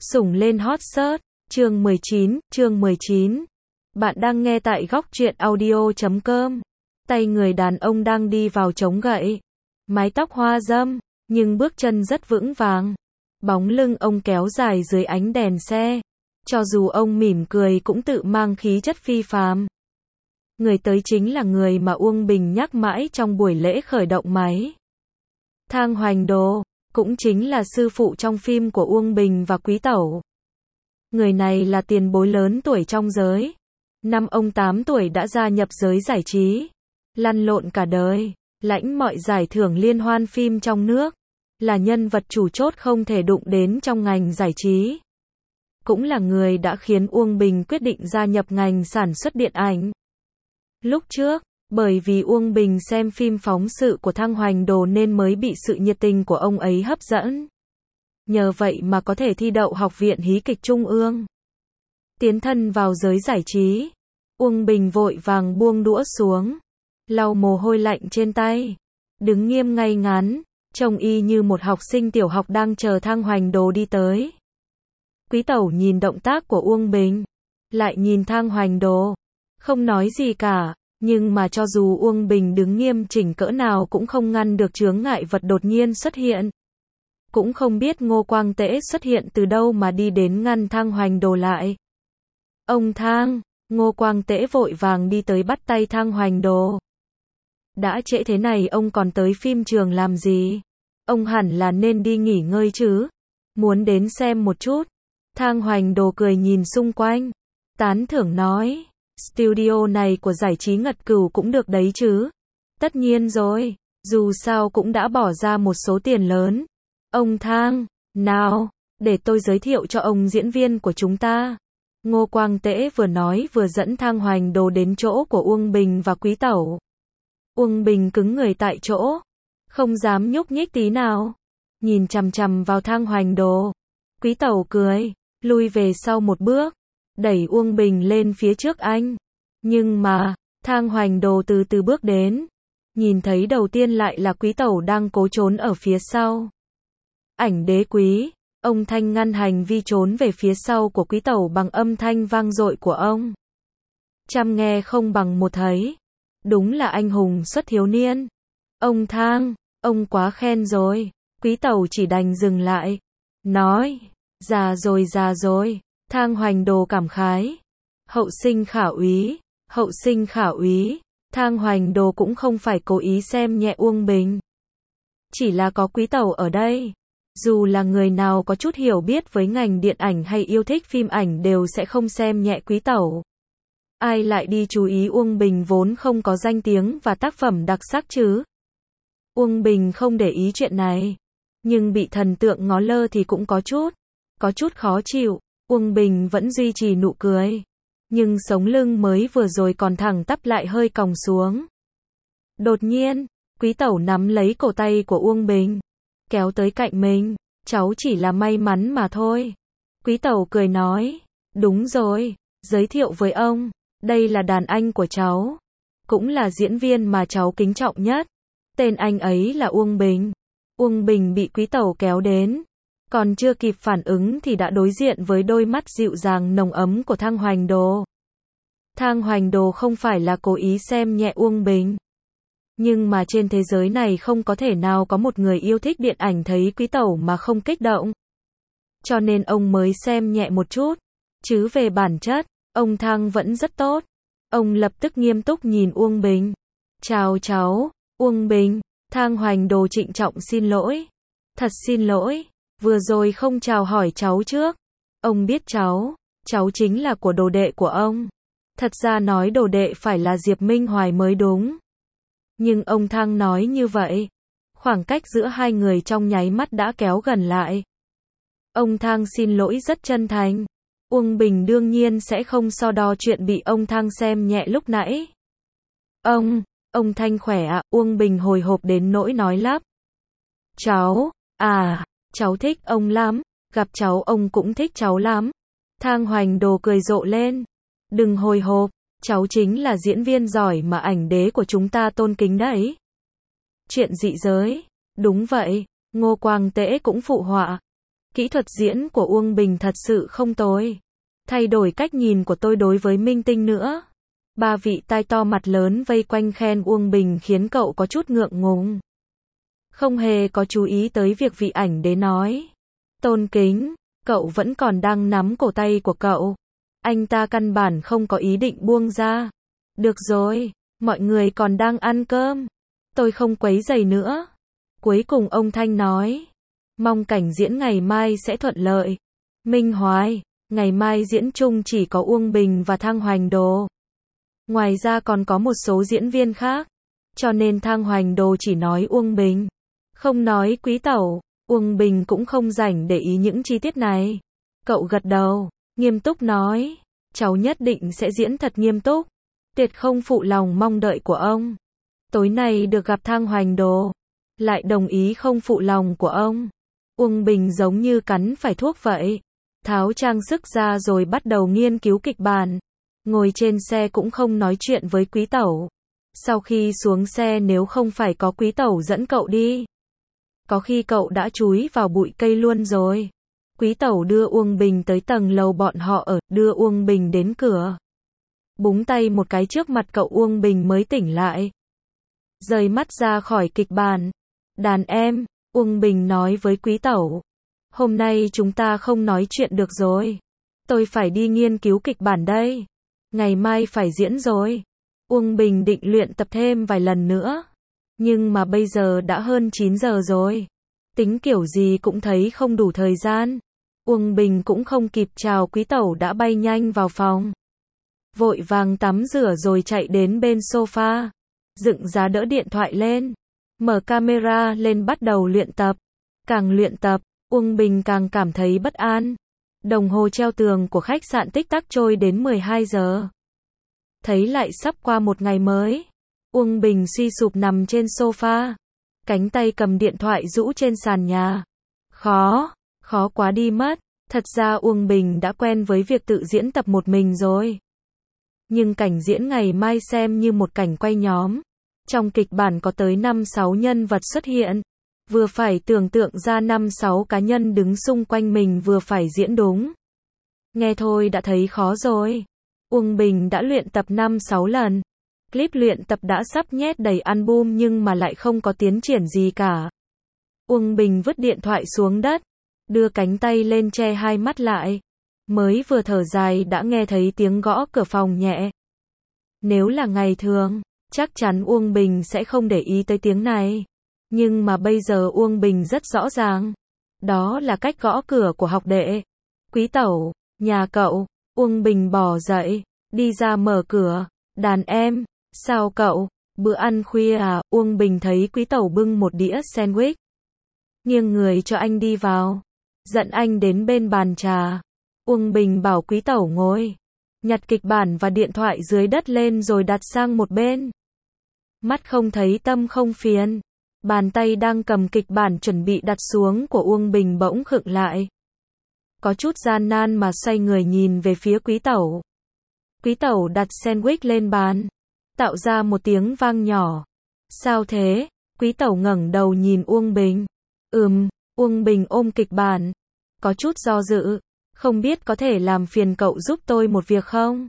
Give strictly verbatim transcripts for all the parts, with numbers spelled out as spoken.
Sủng lên hot search, chương mười chín, chương mười chín. Bạn đang nghe tại góc truyện audio chấm com. Tay người đàn ông đang đi vào chống gậy. Mái tóc hoa râm, nhưng bước chân rất vững vàng. Bóng lưng ông kéo dài dưới ánh đèn xe. Cho dù ông mỉm cười cũng tự mang khí chất phi phàm. Người tới chính là người mà Uông Bình nhắc mãi trong buổi lễ khởi động máy. Thang Hoành Đồ, cũng chính là sư phụ trong phim của Uông Bình và Quý Tẩu. Người này là tiền bối lớn tuổi trong giới. Năm ông tám tuổi đã gia nhập giới giải trí. Lăn lộn cả đời, lãnh mọi giải thưởng liên hoan phim trong nước. Là nhân vật chủ chốt không thể đụng đến trong ngành giải trí. Cũng là người đã khiến Uông Bình quyết định gia nhập ngành sản xuất điện ảnh. Lúc trước, bởi vì Uông Bình xem phim phóng sự của Thang Hoành Đồ nên mới bị sự nhiệt tình của ông ấy hấp dẫn. Nhờ vậy mà có thể thi đậu Học viện Hí kịch Trung ương. Tiến thân vào giới giải trí, Uông Bình vội vàng buông đũa xuống, lau mồ hôi lạnh trên tay, đứng nghiêm ngay ngắn, trông y như một học sinh tiểu học đang chờ Thang Hoành Đồ đi tới. Quý Tẩu nhìn động tác của Uông Bình, lại nhìn Thang Hoành Đồ, không nói gì cả. Nhưng mà cho dù Uông Bình đứng nghiêm chỉnh cỡ nào cũng không ngăn được chướng ngại vật đột nhiên xuất hiện. Cũng không biết Ngô Quang Tễ xuất hiện từ đâu mà đi đến ngăn Thang Hoành Đồ lại. Ông Thang, Ngô Quang Tễ vội vàng đi tới bắt tay Thang Hoành Đồ. Đã trễ thế này ông còn tới phim trường làm gì? Ông hẳn là nên đi nghỉ ngơi chứ. Muốn đến xem một chút. Thang Hoành Đồ cười nhìn xung quanh, tán thưởng nói. Studio này của giải trí Ngật Cửu cũng được đấy chứ. Tất nhiên rồi, dù sao cũng đã bỏ ra một số tiền lớn. Ông Thang, nào, để tôi giới thiệu cho ông diễn viên của chúng ta. Ngô Quang Tễ vừa nói vừa dẫn Thang Hoành Đồ đến chỗ của Uông Bình và Quý Tẩu. Uông Bình cứng người tại chỗ, không dám nhúc nhích tí nào. Nhìn chằm chằm vào Thang Hoành Đồ. Quý Tẩu cười, lui về sau một bước, đẩy Uông Bình lên phía trước anh. Nhưng mà, Thang Hoành Đồ từ từ bước đến. Nhìn thấy đầu tiên lại là Quý Tẩu đang cố trốn ở phía sau. Ảnh Đế Quý, ông Thanh ngăn hành vi trốn về phía sau của Quý Tẩu bằng âm thanh vang dội của ông. Trăm nghe không bằng một thấy. Đúng là anh hùng xuất thiếu niên. Ông Thang, ông quá khen rồi. Quý Tẩu chỉ đành dừng lại. Nói, già rồi già rồi. Thang Hoành Đồ cảm khái. Hậu sinh khả úy, hậu sinh khả úy. Thang Hoành Đồ cũng không phải cố ý xem nhẹ Uông Bình. Chỉ là có Quý Tẩu ở đây. Dù là người nào có chút hiểu biết với ngành điện ảnh hay yêu thích phim ảnh đều sẽ không xem nhẹ Quý Tẩu. Ai lại đi chú ý Uông Bình vốn không có danh tiếng và tác phẩm đặc sắc chứ? Uông Bình không để ý chuyện này. Nhưng bị thần tượng ngó lơ thì cũng có chút. Có chút khó chịu. Uông Bình vẫn duy trì nụ cười. Nhưng sống lưng mới vừa rồi còn thẳng tắp lại hơi còng xuống. Đột nhiên, Quý Tẩu nắm lấy cổ tay của Uông Bình, kéo tới cạnh mình. Cháu chỉ là may mắn mà thôi. Quý Tẩu cười nói. Đúng rồi, giới thiệu với ông. Đây là đàn anh của cháu. Cũng là diễn viên mà cháu kính trọng nhất. Tên anh ấy là Uông Bình. Uông Bình bị Quý Tẩu kéo đến. Còn chưa kịp phản ứng thì đã đối diện với đôi mắt dịu dàng nồng ấm của Thang Hoành Đồ. Thang Hoành Đồ không phải là cố ý xem nhẹ Uông Bình. Nhưng mà trên thế giới này không có thể nào có một người yêu thích điện ảnh thấy Quý Tẩu mà không kích động. Cho nên ông mới xem nhẹ một chút. Chứ về bản chất, ông Thang vẫn rất tốt. Ông lập tức nghiêm túc nhìn Uông Bình. Chào cháu, Uông Bình. Thang Hoành Đồ trịnh trọng xin lỗi. Thật xin lỗi. Vừa rồi không chào hỏi cháu trước. Ông biết cháu, cháu chính là của đồ đệ của ông. Thật ra nói đồ đệ phải là Diệp Minh Hoài mới đúng. Nhưng ông Thang nói như vậy. Khoảng cách giữa hai người trong nháy mắt đã kéo gần lại. Ông Thang xin lỗi rất chân thành. Uông Bình đương nhiên sẽ không so đo chuyện bị ông Thang xem nhẹ lúc nãy. Ông, ông Thanh khỏe ạ, Uông Bình hồi hộp đến nỗi nói lắp. Cháu, à... Cháu thích ông lắm, gặp cháu ông cũng thích cháu lắm. Thang Hoành Đồ cười rộ lên. Đừng hồi hộp, cháu chính là diễn viên giỏi mà ảnh đế của chúng ta tôn kính đấy. Chuyện dị giới, đúng vậy, Ngô Quang Tễ cũng phụ họa. Kỹ thuật diễn của Uông Bình thật sự không tồi. Thay đổi cách nhìn của tôi đối với minh tinh nữa. Ba vị tai to mặt lớn vây quanh khen Uông Bình khiến cậu có chút ngượng ngùng. Không hề có chú ý tới việc vị ảnh đế nói. Tôn kính, cậu vẫn còn đang nắm cổ tay của cậu. Anh ta căn bản không có ý định buông ra. Được rồi, mọi người còn đang ăn cơm. Tôi không quấy rầy nữa. Cuối cùng ông Thanh nói. Mong cảnh diễn ngày mai sẽ thuận lợi. Minh Hoài, ngày mai diễn chung chỉ có Uông Bình và Thang Hoành Đồ. Ngoài ra còn có một số diễn viên khác. Cho nên Thang Hoành Đồ chỉ nói Uông Bình. Không nói Quý Tẩu. Uông Bình cũng không rảnh để ý những chi tiết này. Cậu gật đầu, nghiêm túc nói. Cháu nhất định sẽ diễn thật nghiêm túc. Tuyệt không phụ lòng mong đợi của ông. Tối nay được gặp Thang Hoành Đồ. Lại đồng ý không phụ lòng của ông. Uông Bình giống như cắn phải thuốc vậy. Tháo trang sức ra rồi bắt đầu nghiên cứu kịch bản. Ngồi trên xe cũng không nói chuyện với Quý Tẩu. Sau khi xuống xe nếu không phải có Quý Tẩu dẫn cậu đi. Có khi cậu đã chúi vào bụi cây luôn rồi. Quý Tẩu đưa Uông Bình tới tầng lầu bọn họ ở, đưa Uông Bình đến cửa. Búng tay một cái trước mặt cậu Uông Bình mới tỉnh lại. Rời mắt ra khỏi kịch bản. Đàn em, Uông Bình nói với Quý Tẩu. Hôm nay chúng ta không nói chuyện được rồi. Tôi phải đi nghiên cứu kịch bản đây. Ngày mai phải diễn rồi. Uông Bình định luyện tập thêm vài lần nữa. Nhưng mà bây giờ đã hơn chín giờ rồi. Tính kiểu gì cũng thấy không đủ thời gian. Uông Bình cũng không kịp chào Quý Tẩu đã bay nhanh vào phòng. Vội vàng tắm rửa rồi chạy đến bên sofa. Dựng giá đỡ điện thoại lên. Mở camera lên bắt đầu luyện tập. Càng luyện tập, Uông Bình càng cảm thấy bất an. Đồng hồ treo tường của khách sạn tích tắc trôi đến mười hai giờ. Thấy lại sắp qua một ngày mới. Uông Bình suy sụp nằm trên sofa. Cánh tay cầm điện thoại rũ trên sàn nhà. Khó, khó quá đi mất. Thật ra Uông Bình đã quen với việc tự diễn tập một mình rồi. Nhưng cảnh diễn ngày mai xem như một cảnh quay nhóm. Trong kịch bản có tới năm sáu nhân vật xuất hiện. Vừa phải tưởng tượng ra năm sáu cá nhân đứng xung quanh mình vừa phải diễn đúng. Nghe thôi đã thấy khó rồi. Uông Bình đã luyện tập năm sáu lần. Clip luyện tập đã sắp nhét đầy album nhưng mà lại không có tiến triển gì cả. Uông Bình vứt điện thoại xuống đất. Đưa cánh tay lên che hai mắt lại. Mới vừa thở dài đã nghe thấy tiếng gõ cửa phòng nhẹ. Nếu là ngày thường, chắc chắn Uông Bình sẽ không để ý tới tiếng này. Nhưng mà bây giờ Uông Bình rất rõ ràng. Đó là cách gõ cửa của học đệ. Quý Tẩu, nhà cậu. Uông Bình bò dậy, đi ra mở cửa. Đàn em, sao cậu? Bữa ăn khuya à? Uông Bình thấy Quý Tẩu bưng một đĩa sandwich. Nghiêng người cho anh đi vào. Dẫn anh đến bên bàn trà. Uông Bình bảo Quý Tẩu ngồi. Nhặt kịch bản và điện thoại dưới đất lên rồi đặt sang một bên. Mắt không thấy tâm không phiền. Bàn tay đang cầm kịch bản chuẩn bị đặt xuống của Uông Bình bỗng khựng lại. Có chút gian nan mà xoay người nhìn về phía Quý Tẩu. Quý Tẩu đặt sandwich lên bàn. Tạo ra một tiếng vang nhỏ. Sao thế? Quý Tẩu ngẩng đầu nhìn Uông Bình. Ừm, Uông Bình ôm kịch bản. Có chút do dự. Không biết có thể làm phiền cậu giúp tôi một việc không?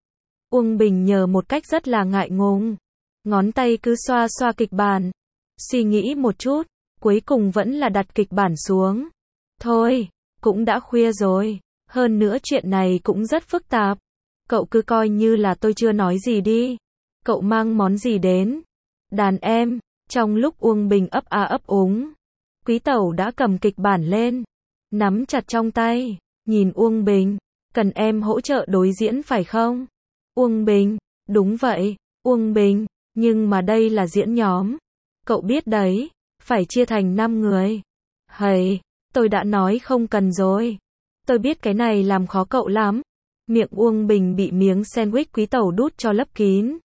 Uông Bình nhờ một cách rất là ngại ngùng. Ngón tay cứ xoa xoa kịch bản. Suy nghĩ một chút. Cuối cùng vẫn là đặt kịch bản xuống. Thôi, cũng đã khuya rồi. Hơn nữa chuyện này cũng rất phức tạp. Cậu cứ coi như là tôi chưa nói gì đi. Cậu mang món gì đến? Đàn em. Trong lúc Uông Bình ấp a ấp úng. Quý Tẩu đã cầm kịch bản lên. Nắm chặt trong tay. Nhìn Uông Bình. Cần em hỗ trợ đối diễn phải không? Uông Bình. Đúng vậy. Uông Bình. Nhưng mà đây là diễn nhóm. Cậu biết đấy. Phải chia thành năm người. Hầy. Tôi đã nói không cần rồi. Tôi biết cái này làm khó cậu lắm. Miệng Uông Bình bị miếng sandwich Quý Tẩu đút cho lấp kín.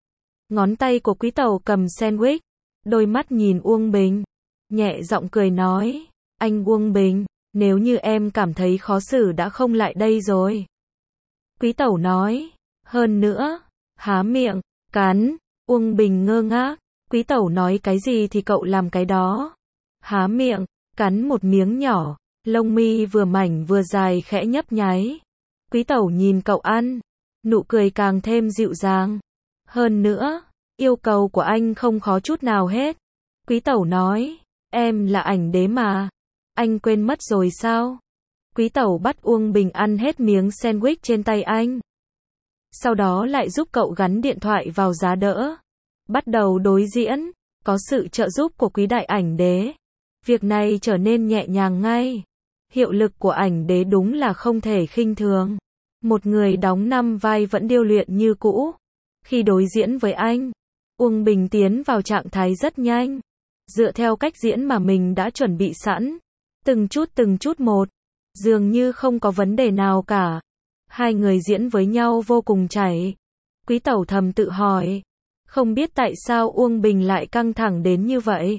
Ngón tay của Quý Tẩu cầm sandwich. Đôi mắt nhìn Uông Bình. Nhẹ giọng cười nói. Anh Uông Bình. Nếu như em cảm thấy khó xử đã không lại đây rồi. Quý Tẩu nói. Hơn nữa. Há miệng. Cắn. Uông Bình ngơ ngác. Quý Tẩu nói cái gì thì cậu làm cái đó. Há miệng. Cắn một miếng nhỏ. lông mi vừa mảnh vừa dài khẽ nhấp nháy. Quý tẩu nhìn cậu ăn, nụ cười càng thêm dịu dàng. Hơn nữa, yêu cầu của anh không khó chút nào hết. Quý tẩu nói, em là ảnh đế mà. Anh quên mất rồi sao? Quý tẩu bắt Uông Bình ăn hết miếng sandwich trên tay anh. Sau đó lại giúp cậu gắn điện thoại vào giá đỡ. Bắt đầu đối diễn, có sự trợ giúp của quý đại ảnh đế. Việc này trở nên nhẹ nhàng ngay. Hiệu lực của ảnh đế đúng là không thể khinh thường. Một người đóng năm vai vẫn điêu luyện như cũ. Khi đối diễn với anh, Uông Bình tiến vào trạng thái rất nhanh. Dựa theo cách diễn mà mình đã chuẩn bị sẵn. Từng chút từng chút một. Dường như không có vấn đề nào cả. Hai người diễn với nhau vô cùng chảy. Quý tẩu thầm tự hỏi. Không biết tại sao Uông Bình lại căng thẳng đến như vậy.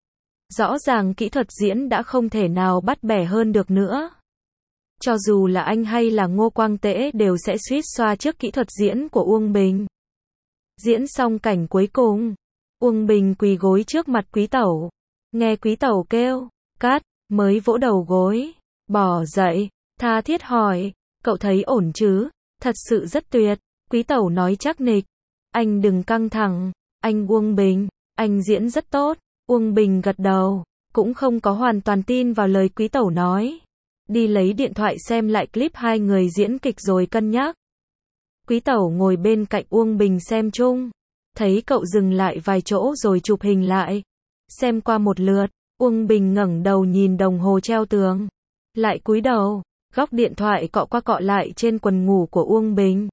Rõ ràng kỹ thuật diễn đã không thể nào bắt bẻ hơn được nữa. Cho dù là anh hay là Ngô Quang Tễ đều sẽ suýt xoa trước kỹ thuật diễn của Uông Bình. Diễn xong cảnh cuối cùng, Uông Bình quỳ gối trước mặt quý tẩu. Nghe quý tẩu kêu, cắt, mới vỗ đầu gối, bỏ dậy, tha thiết hỏi, cậu thấy ổn chứ? Thật sự rất tuyệt. Quý tẩu nói chắc nịch, anh đừng căng thẳng, anh Uông Bình, anh diễn rất tốt. Uông Bình gật đầu, cũng không có hoàn toàn tin vào lời quý tẩu nói. Đi lấy điện thoại xem lại clip hai người diễn kịch rồi cân nhắc. Quý tẩu ngồi bên cạnh Uông Bình xem chung. Thấy cậu dừng lại vài chỗ rồi chụp hình lại. Xem qua một lượt, Uông Bình ngẩng đầu nhìn đồng hồ treo tường. Lại cúi đầu, góc điện thoại cọ qua cọ lại trên quần ngủ của Uông Bình.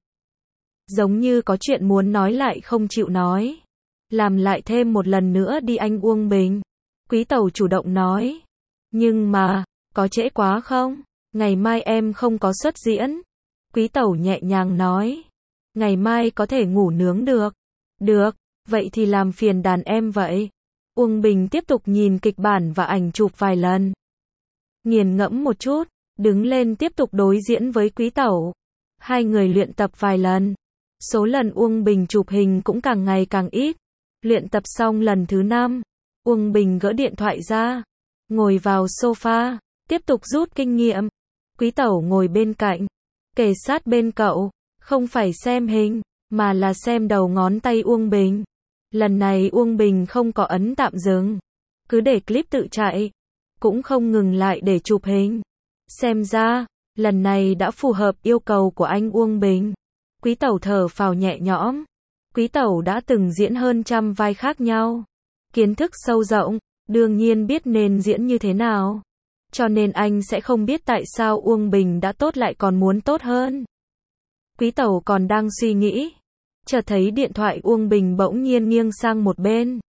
Giống như có chuyện muốn nói lại không chịu nói. Làm lại thêm một lần nữa đi anh Uông Bình. Quý tẩu chủ động nói. Nhưng mà, có trễ quá không? Ngày mai em không có xuất diễn. Quý tẩu nhẹ nhàng nói. Ngày mai có thể ngủ nướng được. Được, vậy thì làm phiền đàn em vậy. Uông Bình tiếp tục nhìn kịch bản và ảnh chụp vài lần. Nghiền ngẫm một chút, đứng lên tiếp tục đối diễn với quý tẩu. Hai người luyện tập vài lần. Số lần Uông Bình chụp hình cũng càng ngày càng ít. Luyện tập xong lần thứ năm, Uông Bình gỡ điện thoại ra, ngồi vào sofa, tiếp tục rút kinh nghiệm. Quý tẩu ngồi bên cạnh, kề sát bên cậu, không phải xem hình, mà là xem đầu ngón tay Uông Bình. Lần này Uông Bình không có ấn tạm dừng, cứ để clip tự chạy, cũng không ngừng lại để chụp hình. Xem ra, lần này đã phù hợp yêu cầu của anh Uông Bình. Quý tẩu thở phào nhẹ nhõm. Quý tẩu đã từng diễn hơn trăm vai khác nhau. Kiến thức sâu rộng, đương nhiên biết nên diễn như thế nào. Cho nên anh sẽ không biết tại sao Uông Bình đã tốt lại còn muốn tốt hơn. Quý tẩu còn đang suy nghĩ. Chợt thấy điện thoại Uông Bình bỗng nhiên nghiêng sang một bên.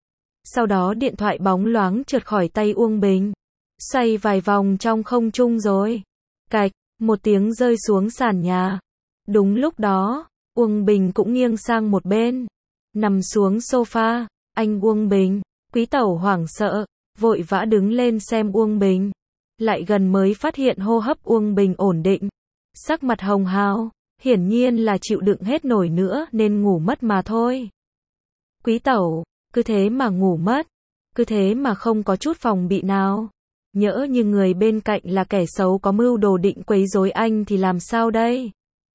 Sau đó điện thoại bóng loáng trượt khỏi tay Uông Bình. Xoay vài vòng trong không trung rồi. Cạch, một tiếng rơi xuống sàn nhà. Đúng lúc đó, Uông Bình cũng nghiêng sang một bên. Nằm xuống sofa, anh Uông Bình. Quý tẩu hoảng sợ, vội vã đứng lên xem Uông Bình. Lại gần mới phát hiện hô hấp Uông Bình ổn định. Sắc mặt hồng hào, hiển nhiên là chịu đựng hết nổi nữa nên ngủ mất mà thôi. Quý tẩu, cứ thế mà ngủ mất. Cứ thế mà không có chút phòng bị nào. Nhỡ như người bên cạnh là kẻ xấu có mưu đồ định quấy rối anh thì làm sao đây?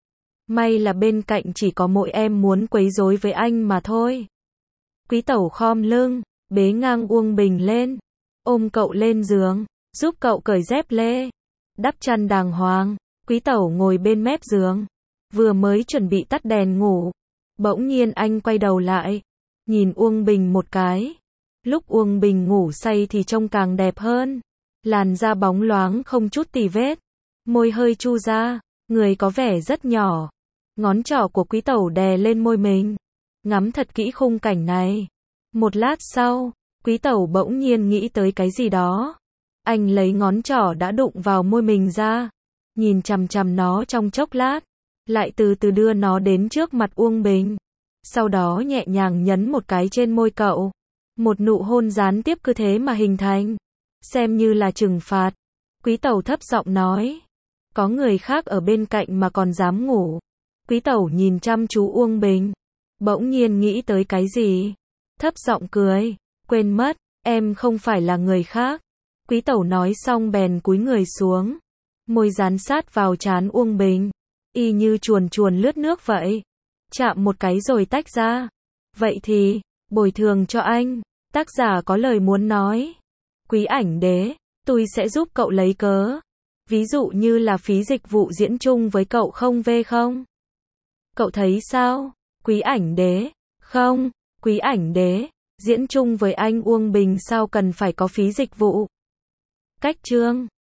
May là bên cạnh chỉ có mỗi em muốn quấy rối với anh mà thôi. Quý tẩu khom lưng, bế ngang Uông Bình lên, ôm cậu lên giường, giúp cậu cởi dép lê, đắp chăn đàng hoàng. Quý tẩu ngồi bên mép giường, vừa mới chuẩn bị tắt đèn ngủ, bỗng nhiên anh quay đầu lại, nhìn Uông Bình một cái. Lúc Uông Bình ngủ say thì trông càng đẹp hơn, làn da bóng loáng không chút tì vết, môi hơi chu ra, người có vẻ rất nhỏ. Ngón trỏ của quý tẩu đè lên môi mình, ngắm thật kỹ khung cảnh này. Một lát sau, quý tẩu bỗng nhiên nghĩ tới cái gì đó. Anh lấy ngón trỏ đã đụng vào môi mình ra, nhìn chằm chằm nó trong chốc lát, lại từ từ đưa nó đến trước mặt Uông Bình. Sau đó nhẹ nhàng nhấn một cái trên môi cậu. Một nụ hôn gián tiếp cứ thế mà hình thành. Xem như là trừng phạt. Quý tẩu thấp giọng nói. Có người khác ở bên cạnh mà còn dám ngủ. Quý tẩu nhìn chăm chú Uông Bình. Bỗng nhiên nghĩ tới cái gì. Thấp giọng cười. Quên mất, em không phải là người khác. Quý tẩu nói xong bèn cúi người xuống. Môi dán sát vào trán Uông Bình. Y như chuồn chuồn lướt nước vậy. Chạm một cái rồi tách ra. Vậy thì, bồi thường cho anh. Tác giả có lời muốn nói. Quý ảnh đế, tôi sẽ giúp cậu lấy cớ. Ví dụ như là phí dịch vụ diễn chung với cậu không về không? Cậu thấy sao? Quý ảnh đế, không, quý ảnh đế, diễn chung với anh Uông Bình sao cần phải có phí dịch vụ? Cách chương